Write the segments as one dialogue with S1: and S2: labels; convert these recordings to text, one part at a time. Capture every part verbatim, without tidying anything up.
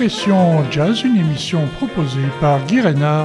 S1: Expression Jazz, une émission proposée par Guy Reynard.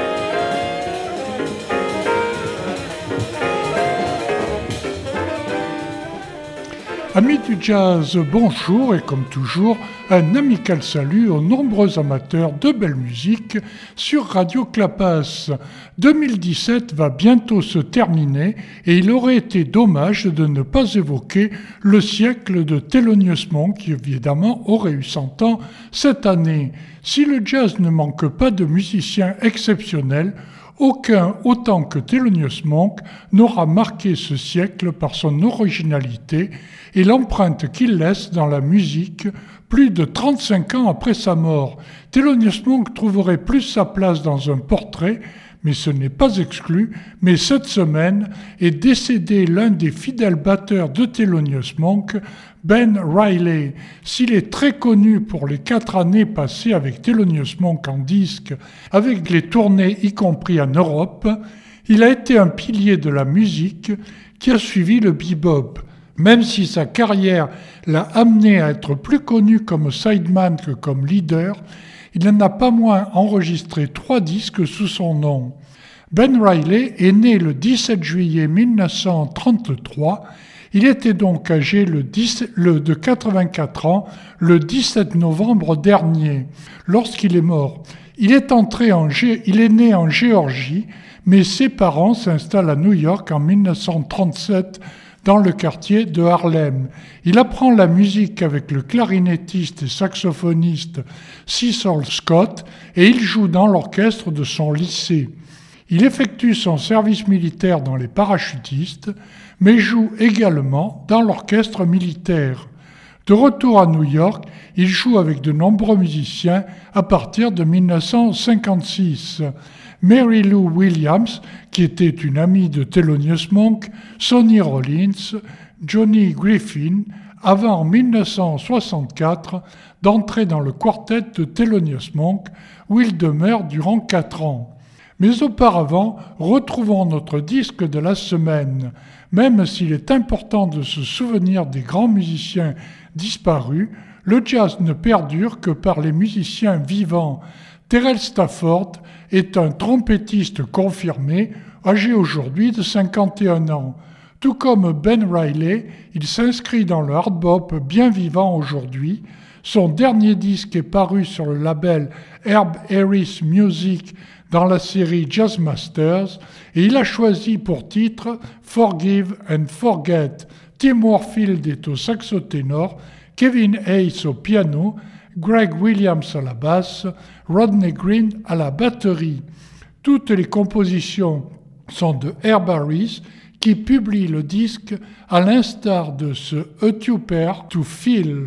S1: Amis du jazz, bonjour et comme toujours, un amical salut aux nombreux amateurs de belle musique sur Radio Clapas. deux mille dix-sept va bientôt se terminer et il aurait été dommage de ne pas évoquer le siècle de Thelonious Monk qui évidemment aurait eu cent ans cette année. Si le jazz ne manque pas de musiciens exceptionnels, aucun, autant que Thelonious Monk, n'aura marqué ce siècle par son originalité et l'empreinte qu'il laisse dans la musique plus de trente-cinq ans après sa mort. Thelonious Monk trouverait plus sa place dans un portrait, mais ce n'est pas exclu, mais cette semaine est décédé l'un des fidèles batteurs de Thelonious Monk, Ben Riley. S'il est très connu pour les quatre années passées avec Thelonious Monk en disque, avec les tournées y compris en Europe, il a été un pilier de la musique qui a suivi le bebop. Même si sa carrière l'a amené à être plus connu comme sideman que comme leader, il n'en a pas moins enregistré trois disques sous son nom. Ben Riley est né le dix-sept juillet mille neuf cent trente-trois. Il était donc âgé le dix, le, de quatre-vingt-quatre ans le dix-sept novembre dernier, lorsqu'il est mort. Il est, entré en, il est né en Géorgie, mais ses parents s'installent à New York en mille neuf cent trente-sept dans le quartier de Harlem. Il apprend la musique avec le clarinettiste et saxophoniste Cecil Scott et il joue dans l'orchestre de son lycée. Il effectue son service militaire dans les parachutistes, mais joue également dans l'orchestre militaire. De retour à New York, il joue avec de nombreux musiciens à partir de mille neuf cent cinquante-six. Mary Lou Williams, qui était une amie de Thelonious Monk, Sonny Rollins, Johnny Griffin, avant en mille neuf cent soixante-quatre d'entrer dans le quartet de Thelonious Monk, où il demeure durant quatre ans. Mais auparavant, retrouvons notre disque de la semaine. Même s'il est important de se souvenir des grands musiciens disparus, le jazz ne perdure que par les musiciens vivants. Terrell Stafford est un trompettiste confirmé, âgé aujourd'hui de cinquante et un ans. Tout comme Ben Riley, il s'inscrit dans le hard bop bien vivant aujourd'hui. Son dernier disque est paru sur le label Herb Harris Music dans la série Jazz Masters et il a choisi pour titre Forgive and Forget. Tim Warfield est au saxo ténor, Kevin Hayes au piano, Greg Williams à la basse, Rodney Green à la batterie. Toutes les compositions sont de Herb Harris qui publie le disque à l'instar de ce A Tuper to Fill.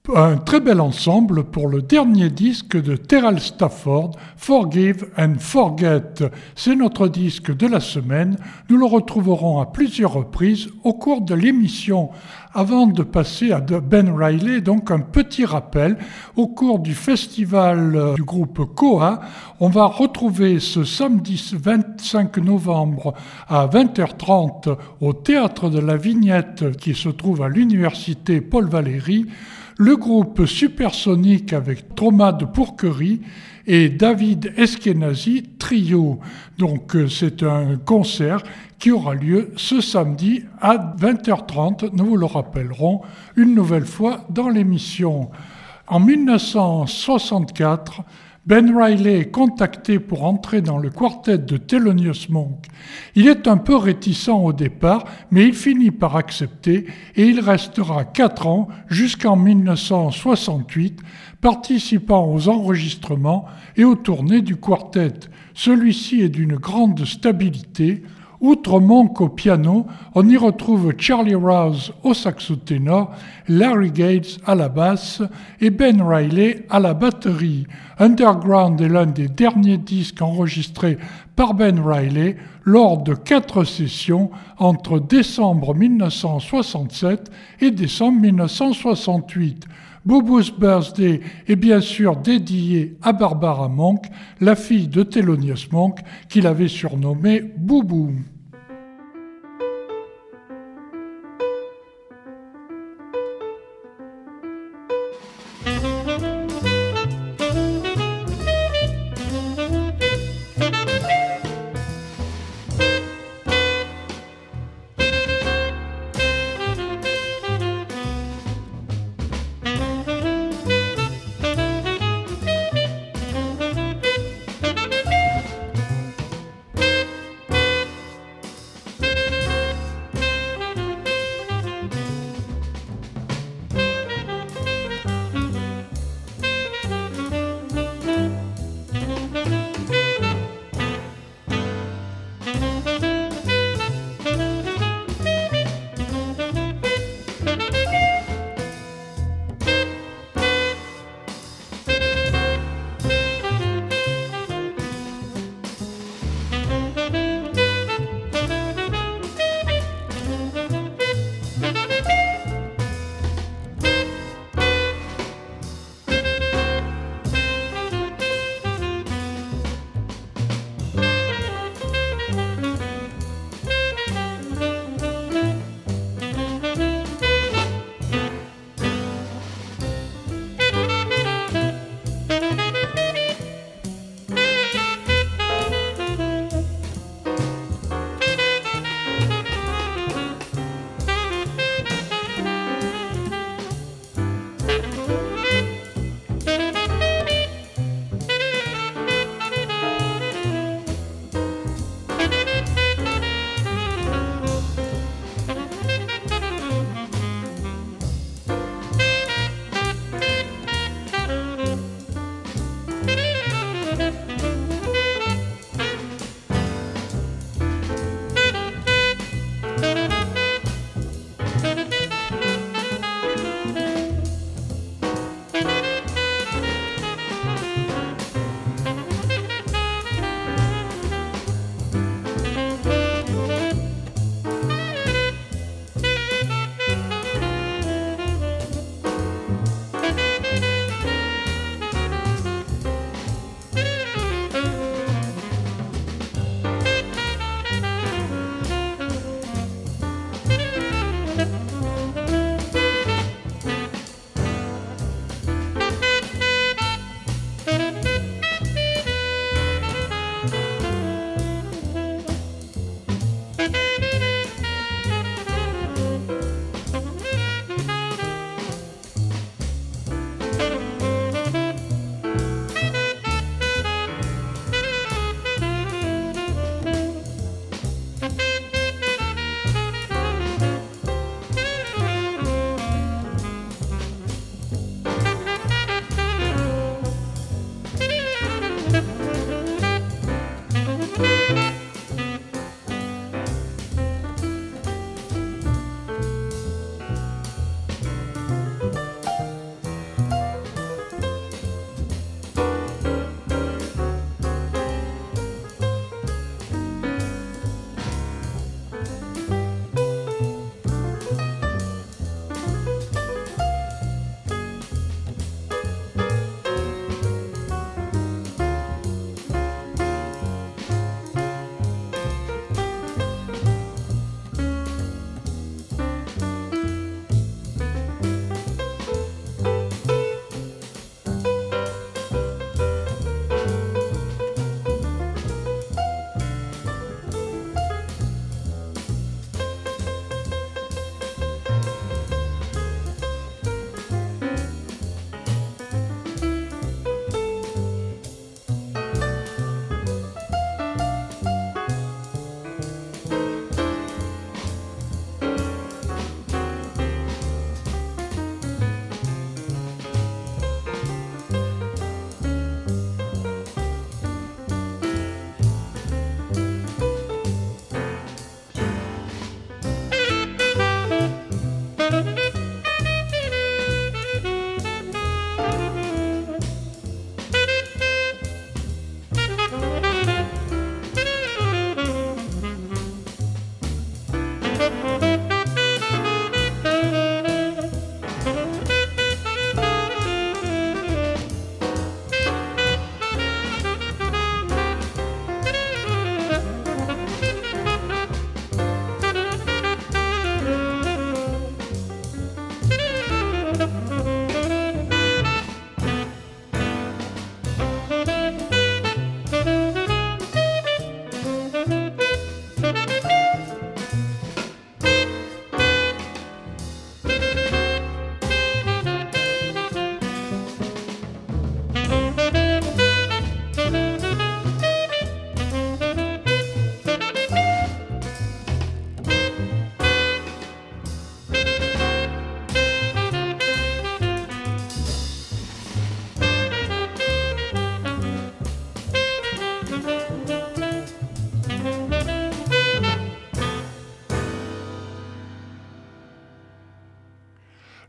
S1: Un très bel ensemble pour le dernier disque de Terrell Stafford, Forgive and Forget. C'est notre disque de la semaine. Nous le retrouverons à plusieurs reprises au cours de l'émission. Avant de passer à Ben Riley, donc un petit rappel. Au cours du festival du groupe Koa, on va retrouver ce samedi vingt-cinq novembre à vingt heures trente au Théâtre de la Vignette qui se trouve à l'université Paul Valéry, le groupe Supersonic avec Trauma de Pourquerie et David Eskenazi Trio. Donc c'est un concert qui aura lieu ce samedi à vingt heures trente, nous vous le rappellerons une nouvelle fois dans l'émission. En dix-neuf cent soixante-quatre, Ben Riley est contacté pour entrer dans le quartet de Thelonious Monk. Il est un peu réticent au départ, mais il finit par accepter et il restera quatre ans jusqu'en dix-neuf cent soixante-huit, participant aux enregistrements et aux tournées du quartet. Celui-ci est d'une grande stabilité. Outre Monk au piano, on y retrouve Charlie Rouse au saxo ténor, Larry Gates à la basse et Ben Riley à la batterie. Underground est l'un des derniers disques enregistrés par Ben Riley lors de quatre sessions entre décembre dix-neuf cent soixante-sept et décembre dix-neuf cent soixante-huit. Boo Boo's Birthday est bien sûr dédié à Barbara Monk, la fille de Thelonious Monk, qu'il avait surnommée Boo Boo.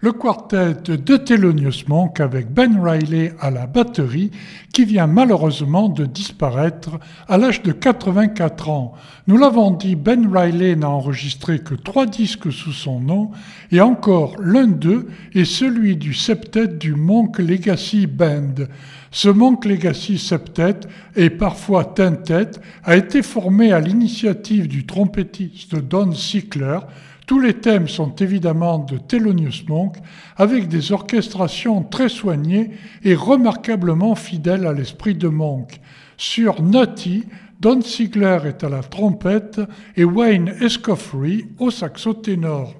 S1: le quartet de Thelonious Monk avec Ben Riley à la batterie qui vient malheureusement de disparaître à l'âge de quatre-vingt-quatre ans. Nous l'avons dit, Ben Riley n'a enregistré que trois disques sous son nom et encore l'un d'eux est celui du septet du Monk Legacy Band. Ce Monk Legacy septet, et parfois quintet, a été formé à l'initiative du trompettiste Don Sickler. Tous les thèmes sont évidemment de Thelonious Monk, avec des orchestrations très soignées et remarquablement fidèles à l'esprit de Monk. Sur Nutty, Don Sickler est à la trompette et Wayne Escoffery au saxo ténor.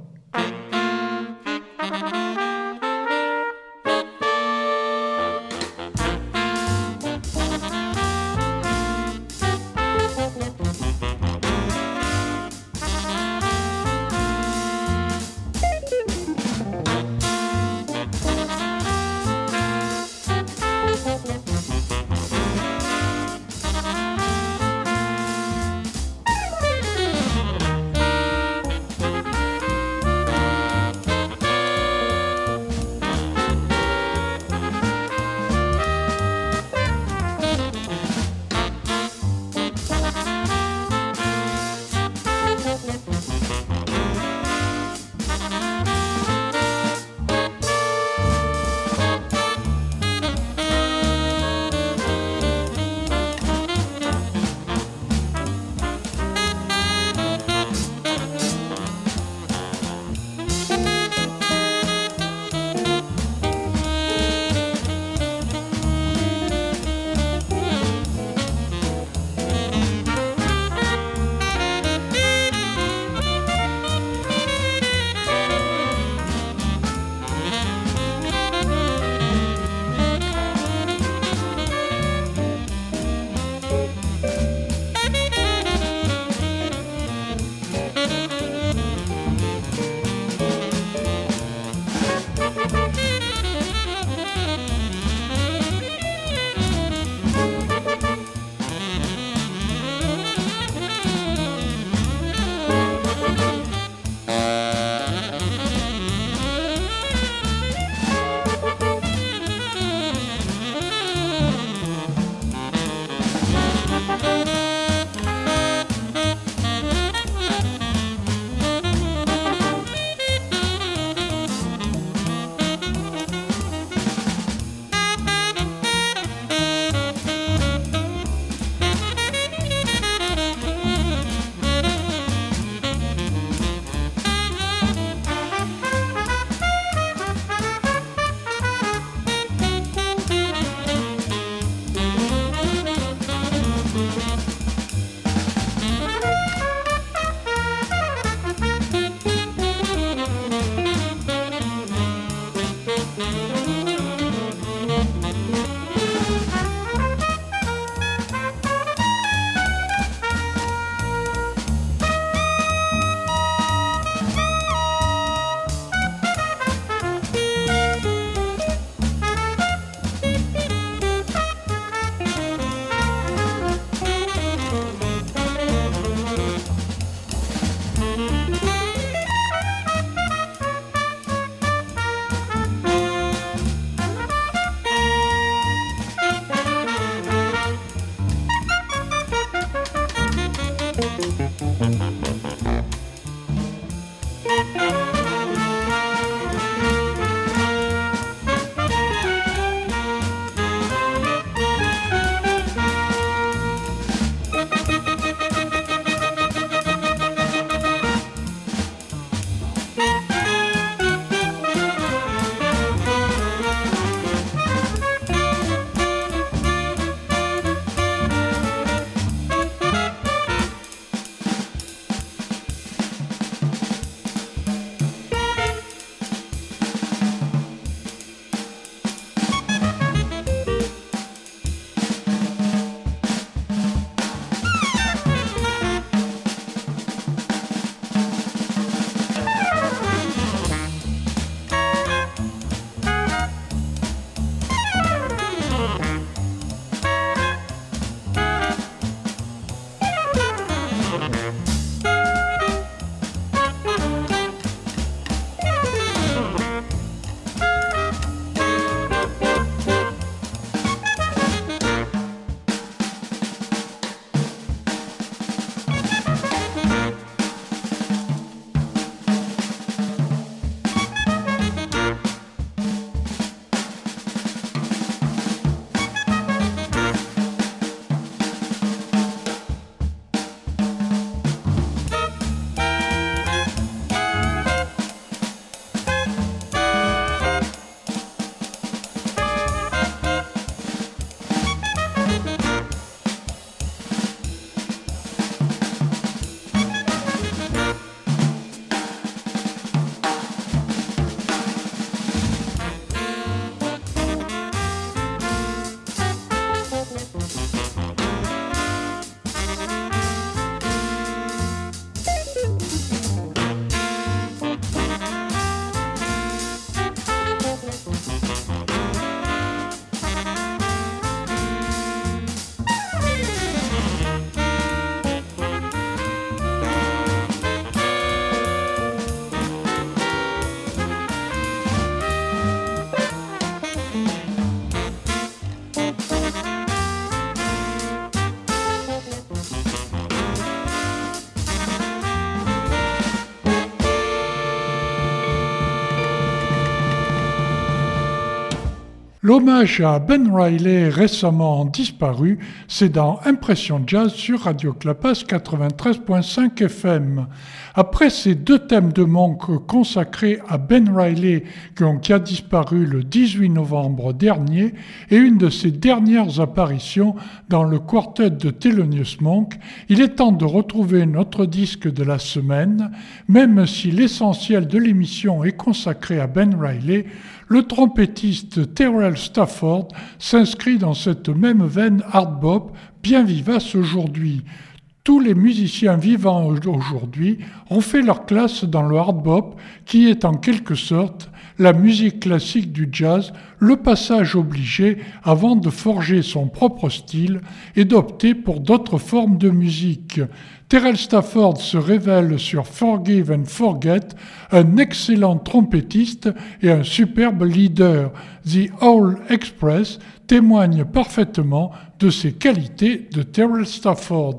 S1: L'hommage à Ben Riley récemment disparu, c'est dans Impression Jazz sur Radio Clapas quatre-vingt-treize virgule cinq F M. Après ces deux thèmes de Monk consacrés à Ben Riley qui a disparu le dix-huit novembre dernier et une de ses dernières apparitions dans le quartet de Thelonious Monk, il est temps de retrouver notre disque de la semaine. Même si l'essentiel de l'émission est consacré à Ben Riley, le trompettiste Terrell Stafford s'inscrit dans cette même veine hard bop bien vivace aujourd'hui. Tous les musiciens vivants aujourd'hui ont fait leur classe dans le hard bop, qui est en quelque sorte la musique classique du jazz, le passage obligé avant de forger son propre style et d'opter pour d'autres formes de musique. Terrell Stafford se révèle sur Forgive and Forget un excellent trompettiste et un superbe leader. The Owl Express témoigne parfaitement de ses qualités de Terrell Stafford.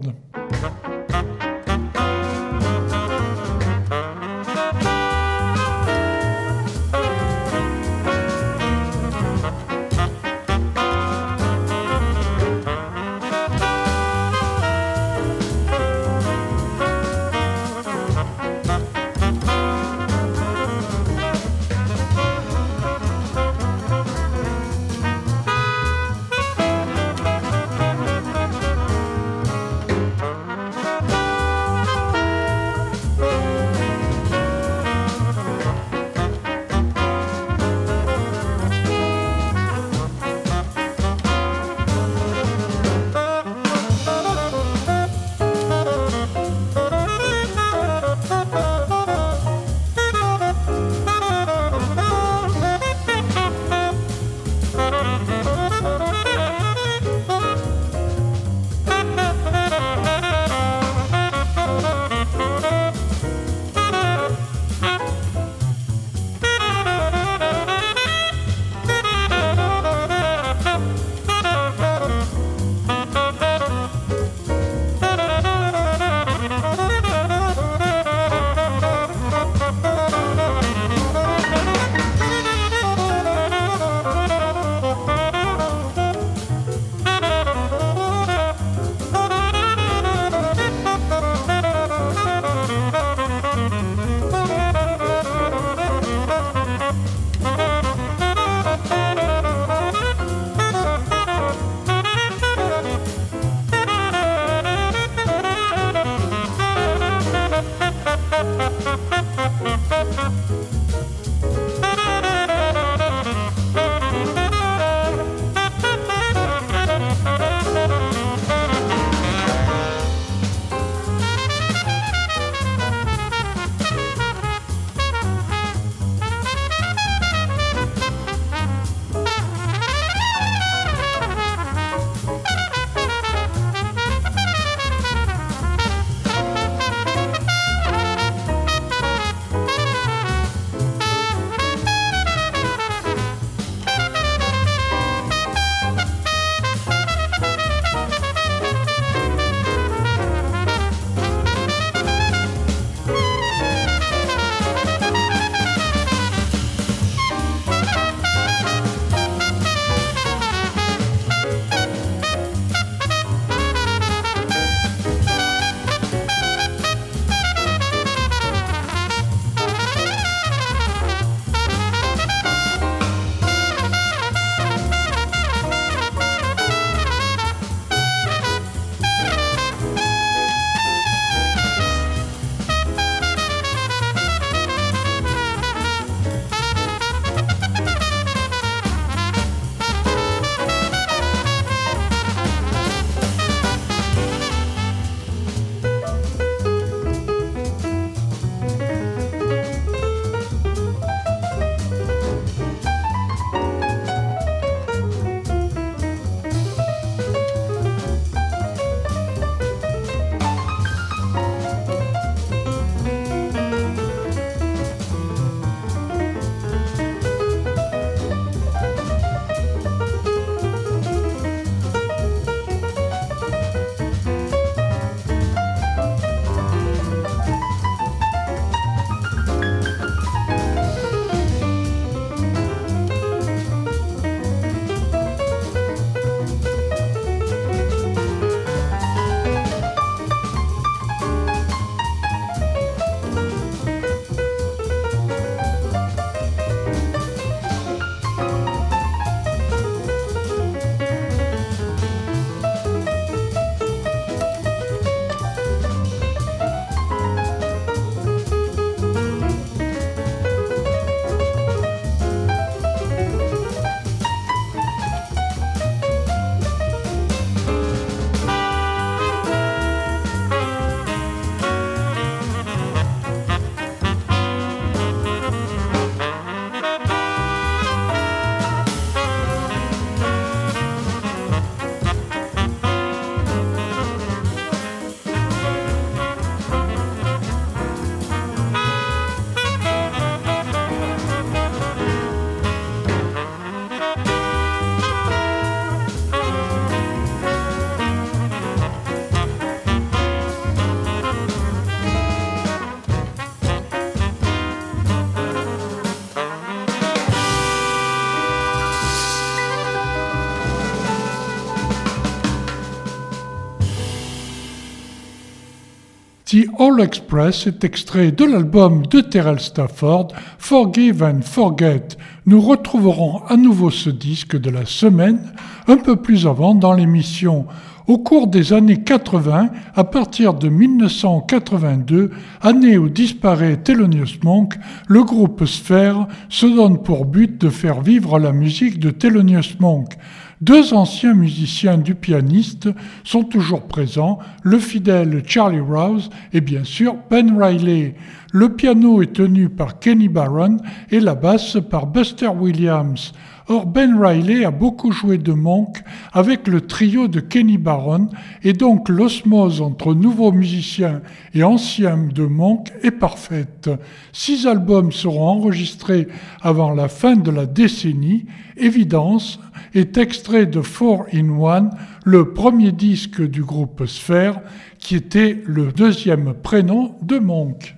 S1: The All Express est extrait de l'album de Terrell Stafford, Forgive and Forget. Nous retrouverons à nouveau ce disque de la semaine, un peu plus avant dans l'émission. Au cours des années quatre-vingts, à partir de dix-neuf cent quatre-vingt-deux, année où disparaît Thelonious Monk, le groupe Sphere se donne pour but de faire vivre la musique de Thelonious Monk. Deux anciens musiciens du pianiste sont toujours présents, le fidèle Charlie Rouse et bien sûr Ben Riley. Le piano est tenu par Kenny Barron et la basse par Buster Williams. Or, Ben Riley a beaucoup joué de Monk avec le trio de Kenny Barron et donc l'osmose entre nouveaux musiciens et anciens de Monk est parfaite. Six albums seront enregistrés avant la fin de la décennie. Evidence est extrait de Four in One, le premier disque du groupe Sphere, qui était le deuxième prénom de Monk.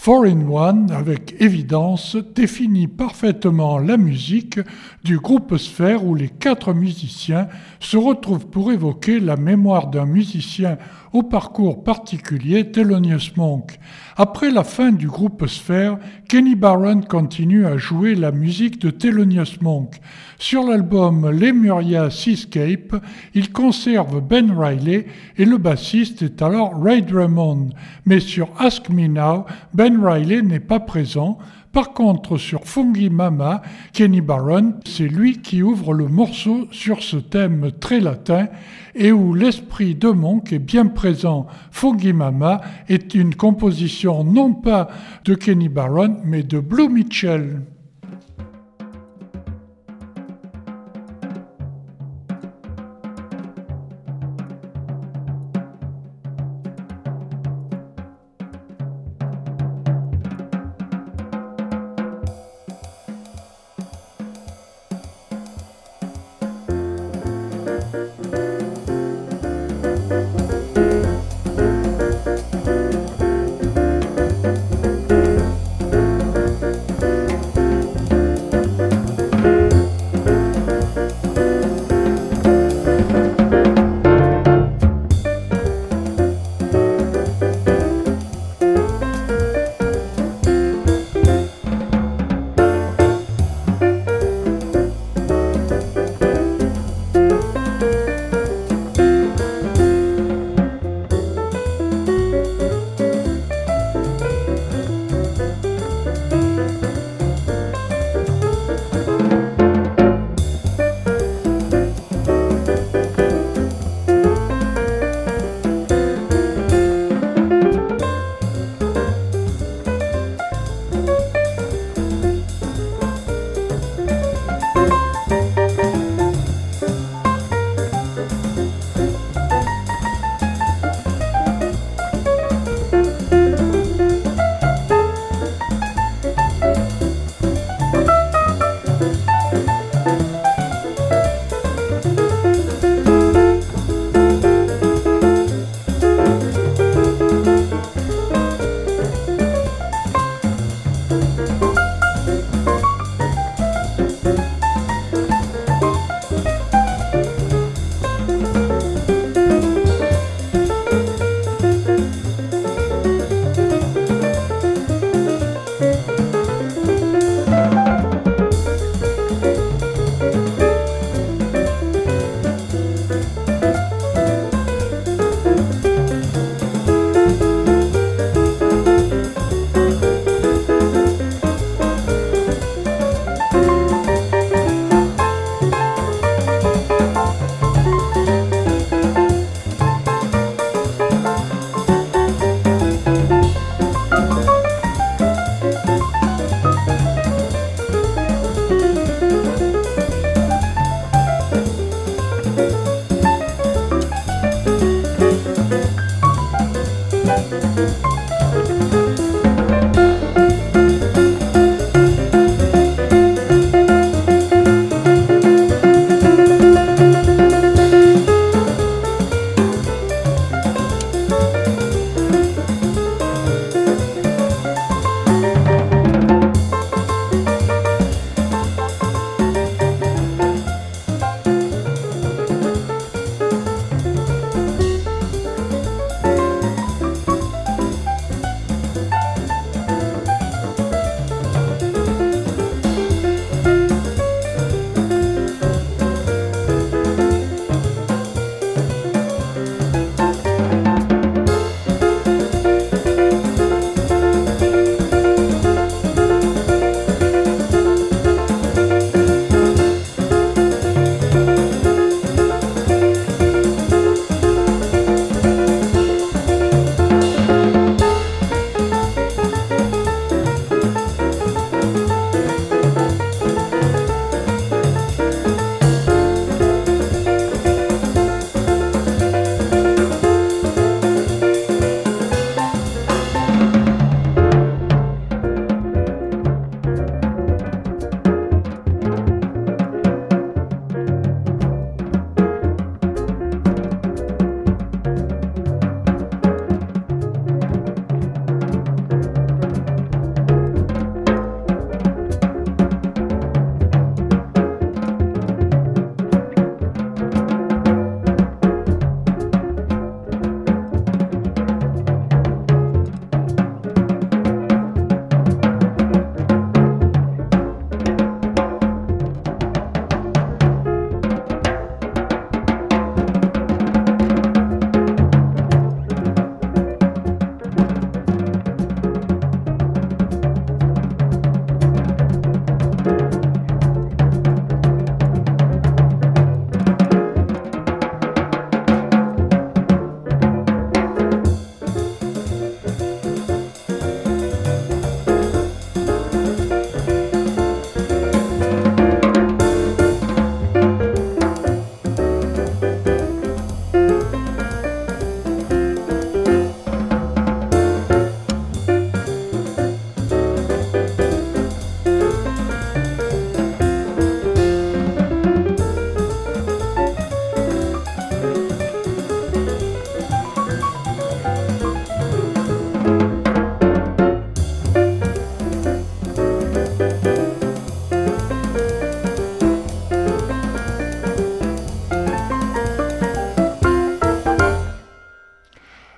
S1: four in one, avec évidence, définit parfaitement la musique du groupe Sphère où les quatre musiciens se retrouvent pour évoquer la mémoire d'un musicien au parcours particulier, Thelonious Monk. Après la fin du groupe Sphère, Kenny Barron continue à jouer la musique de Thelonious Monk. Sur l'album Lemuria Seascape, il conserve Ben Riley et le bassiste est alors Ray Drummond. Mais sur Ask Me Now, Ben Riley n'est pas présent. Par contre, sur Fungi Mama, Kenny Barron, c'est lui qui ouvre le morceau sur ce thème très latin et où l'esprit de Monk est bien présent. Fungi Mama est une composition non pas de Kenny Barron, mais de Blue Mitchell.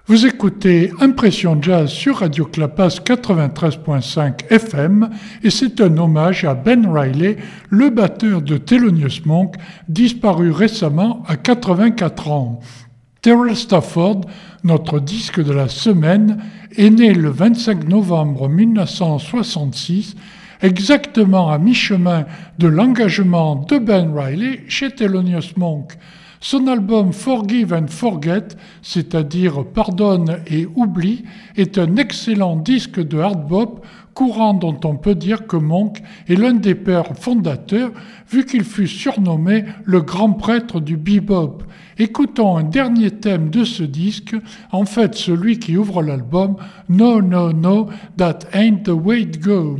S1: Vous écoutez Impression Jazz sur Radio Clapas quatre-vingt-treize virgule cinq F M et c'est un hommage à Ben Riley, le batteur de Thelonious Monk, disparu récemment à quatre-vingt-quatre ans. Terrell Stafford, notre disque de la semaine, est né le vingt-cinq novembre mille neuf cent soixante-six, exactement à mi-chemin de l'engagement de Ben Riley chez Thelonious Monk. Son album Forgive and Forget, c'est-à-dire Pardonne et Oublie, est un excellent disque de hard bop courant dont on peut dire que Monk est l'un des pères fondateurs, vu qu'il fut surnommé le grand prêtre du bebop. Écoutons un dernier thème de ce disque, en fait celui qui ouvre l'album No, No, No, That Ain't the Way It Goes.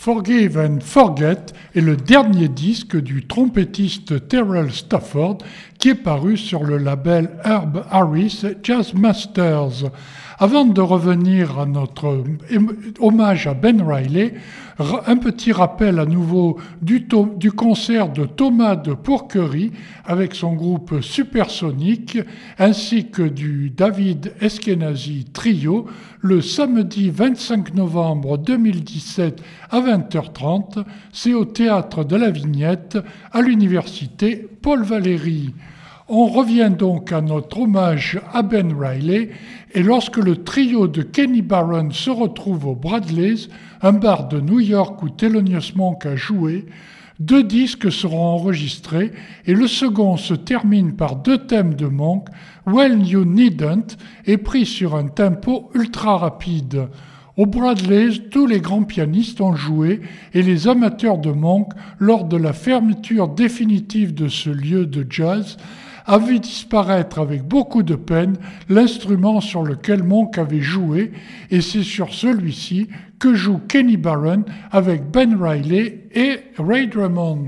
S1: Forgive and Forget est le dernier disque du trompettiste Terrell Stafford qui est paru sur le label Herb Harris Jazz Masters. Avant de revenir à notre hommage à Ben Riley, un petit rappel à nouveau du, to- du concert de Thomas de Pourquerie avec son groupe Supersonic ainsi que du David Eskenazi Trio le samedi vingt-cinq novembre deux mille dix-sept à vingt heures trente, c'est au Théâtre de la Vignette à l'université Paul Valéry. On revient donc à notre hommage à Ben Riley et lorsque le trio de Kenny Barron se retrouve au Bradley's, un bar de New York où Thelonious Monk a joué, deux disques seront enregistrés et le second se termine par deux thèmes de Monk, Well You Needn't, et pris sur un tempo ultra rapide. Au Bradley's, tous les grands pianistes ont joué et les amateurs de Monk, lors de la fermeture définitive de ce lieu de jazz, a vu disparaître avec beaucoup de peine l'instrument sur lequel Monk avait joué, et c'est sur celui-ci que joue Kenny Barron avec Ben Riley et Ray Drummond.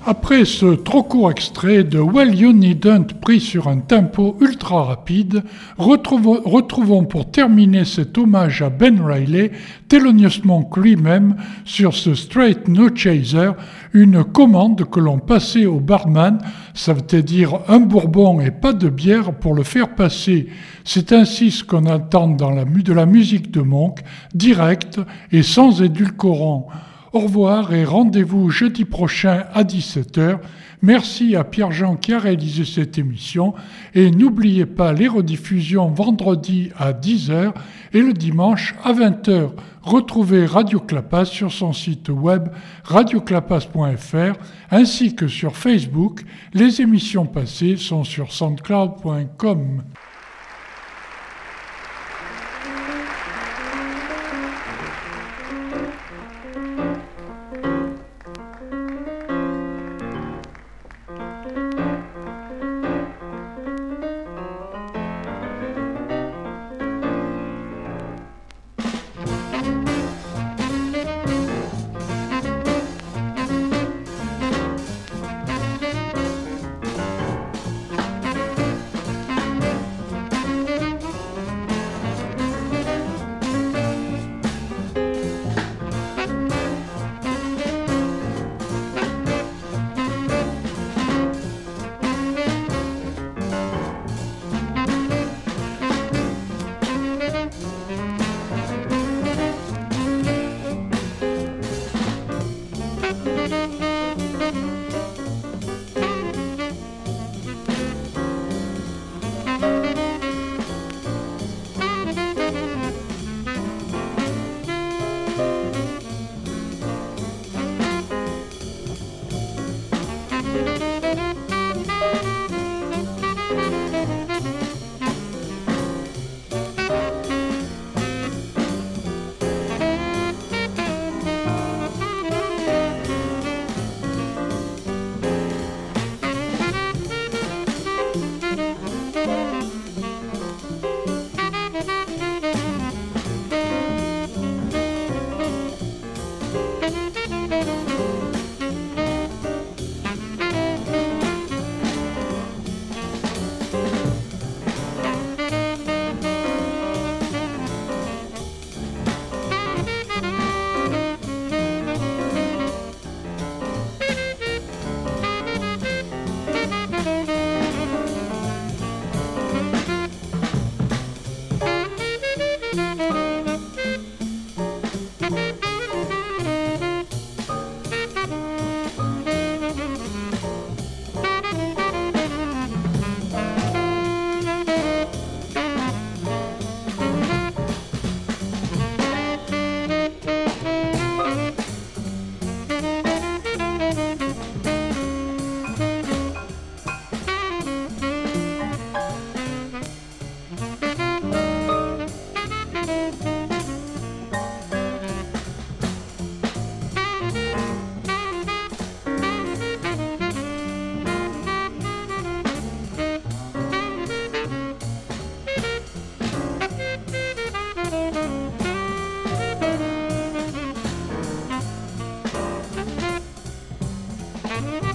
S1: Après ce trop court extrait de Well You Needn't pris sur un tempo ultra rapide, retrouvons, retrouvons pour terminer cet hommage à Ben Riley Thelonious Monk lui-même sur ce Straight No Chaser, une commande que l'on passait au barman, ça veut dire un bourbon et pas de bière pour le faire passer. C'est ainsi ce qu'on entend dans la, de la musique de Monk, direct et sans édulcorant. Au revoir et rendez-vous jeudi prochain à dix-sept heures. Merci à Pierre-Jean qui a réalisé cette émission et n'oubliez pas les rediffusions vendredi à dix heures et le dimanche à vingt heures. Retrouvez Radio Clapas sur son site web radio clapas point f r ainsi que sur Facebook. Les émissions passées sont sur soundcloud point com.
S2: Thank you.